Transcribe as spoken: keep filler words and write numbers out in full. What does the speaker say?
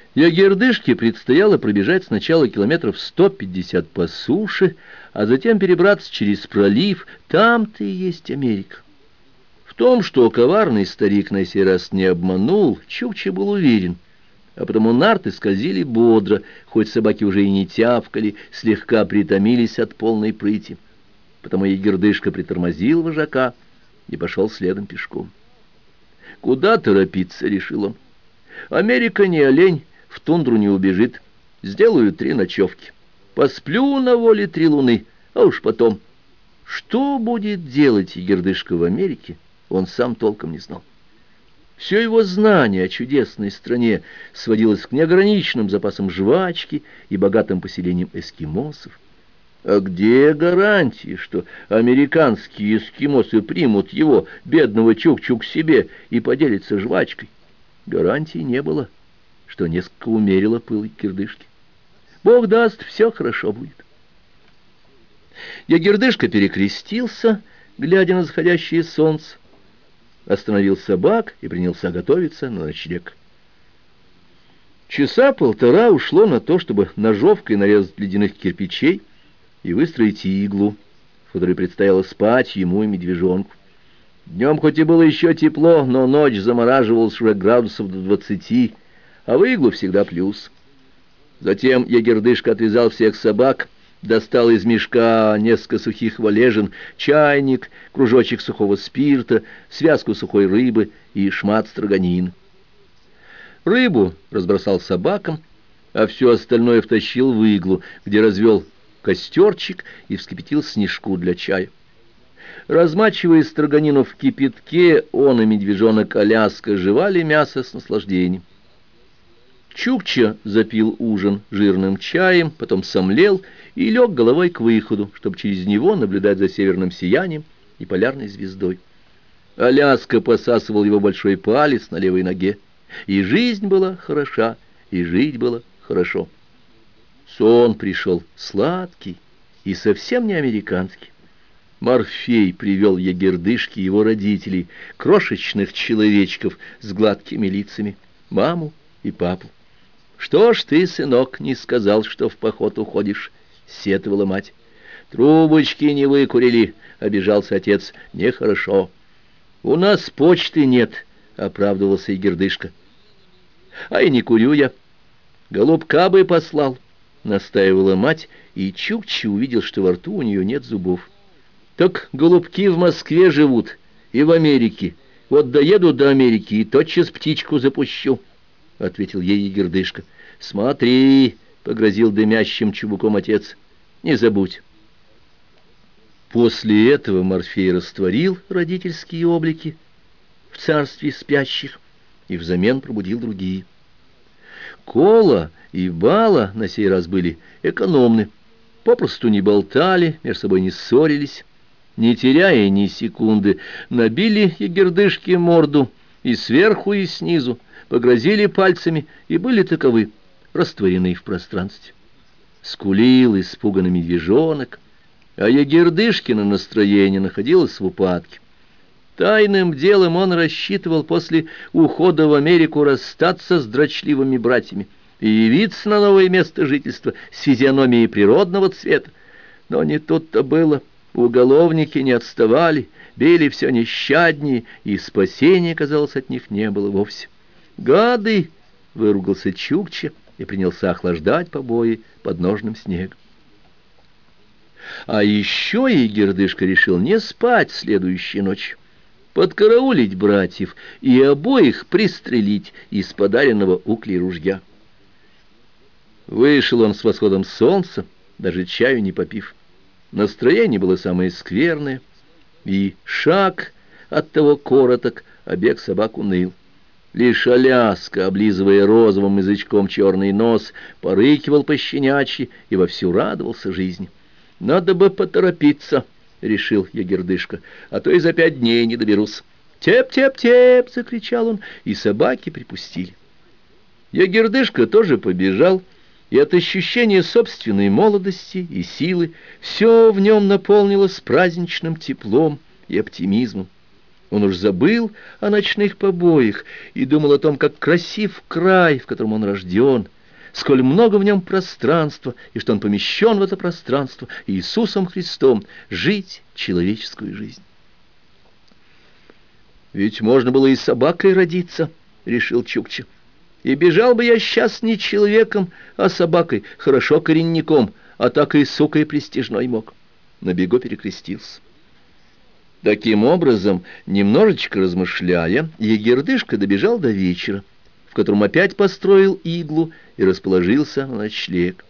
Ягердышке предстояло пробежать сначала километров сто пятьдесят по суше, а затем перебраться через пролив. Там-то и есть Америка. В том, что коварный старик на сей раз не обманул, Чукча был уверен, а потому нарты скользили бодро, хоть собаки уже и не тявкали, слегка притомились от полной прыти. Потому Ягердышка притормозил вожака и пошел следом пешком. «Куда торопиться?» — решил он. «Америка не олень, в тундру не убежит. Сделаю три ночевки. Посплю на воле три луны, а уж потом...» Что будет делать Ягердышка в Америке, он сам толком не знал. Все его знание о чудесной стране сводилось к неограниченным запасам жвачки и богатым поселениям эскимосов. А где гарантии, что американские эскимосы примут его, бедного Чукчу, к себе и поделятся жвачкой? Гарантии не было, что несколько умерило пыл Ягердышки. Бог даст, все хорошо будет. Ягердышка перекрестился, глядя на заходящее солнце, остановил собак и принялся готовиться на ночлег. Часа полтора ушло на то, чтобы ножовкой нарезать ледяных кирпичей и выстроить иглу, в которой предстояло спать ему и медвежонку. Днем хоть и было еще тепло, но ночь замораживалась уже градусов до двадцати, а в иглу всегда плюс. Затем Ягердышка отвязал всех собак, достал из мешка несколько сухих валежин, чайник, кружочек сухого спирта, связку сухой рыбы и шмат строганин. Рыбу разбросал собакам, а все остальное втащил в иглу, где развел костерчик и вскипятил снежку для чая. Размачивая строганину в кипятке, он и медвежонок Аляска жевали мясо с наслаждением. Чукча запил ужин жирным чаем, потом сомлел и лег головой к выходу, чтобы через него наблюдать за северным сиянием и полярной звездой. Аляска посасывал его большой палец на левой ноге, и жизнь была хороша, и жить было хорошо. Сон пришел сладкий и совсем не американский. Морфей привел Ягердышке его родителей, крошечных человечков с гладкими лицами, маму и папу. «Что ж ты, сынок, не сказал, что в поход уходишь?» — сетовала мать. «Трубочки не выкурили», — обижался отец. «Нехорошо». «У нас почты нет», — оправдывался Ягердышка. «А и не курю я. Голубка бы послал», — настаивала мать, и Чукча увидел, что во рту у нее нет зубов. «Так голубки в Москве живут и в Америке. Вот доеду до Америки и тотчас птичку запущу», — ответил ей Ягердышка. «Смотри», — погрозил дымящим чубуком отец, — «не забудь». После этого Морфей растворил родительские облики в царстве спящих и взамен пробудил другие. Кола и Бала на сей раз были экономны, попросту не болтали, между собой не ссорились, не теряя ни секунды, набили Ягердышке морду и сверху, и снизу, погрозили пальцами и были таковы, растворены в пространстве. Скулил испуганный медвежонок, а Ягердышкино настроение находилось в упадке. Тайным делом он рассчитывал после ухода в Америку расстаться с дрочливыми братьями и явиться на новое место жительства с физиономией природного цвета. Но не тут-то было. Уголовники не отставали, били все нещаднее, и спасения, казалось, от них не было вовсе. «Гады!» — выругался Чукча и принялся охлаждать побои подножным снегом. А еще Ягердышка решил не спать следующей ночью, подкараулить братьев и обоих пристрелить из подаренного Уклей ружья. Вышел он с восходом солнца, даже чаю не попив. Настроение было самое скверное, и шаг от того короток, а бег собак уныл. Лишь Аляска, облизывая розовым язычком черный нос, порыкивал пощенячьи и вовсю радовался жизни. «Надо бы поторопиться», — решил Ягердышка, — «а то и за пять дней не доберусь». «Теп-теп-теп!» — закричал он, и собаки припустили. Ягердышка тоже побежал, и от ощущения собственной молодости и силы все в нем наполнилось праздничным теплом и оптимизмом. Он уж забыл о ночных побоях и думал о том, как красив край, в котором он рожден, сколь много в нем пространства, и что он помещен в это пространство Иисусом Христом жить человеческую жизнь. «Ведь можно было и собакой родиться», — решил Чукча. «И бежал бы я сейчас не человеком, а собакой, хорошо коренником, а так и сукой престижной мог». На бегу перекрестился. Таким образом, немножечко размышляя, Егердышка добежал до вечера, в котором опять построил иглу и расположился на ночлег.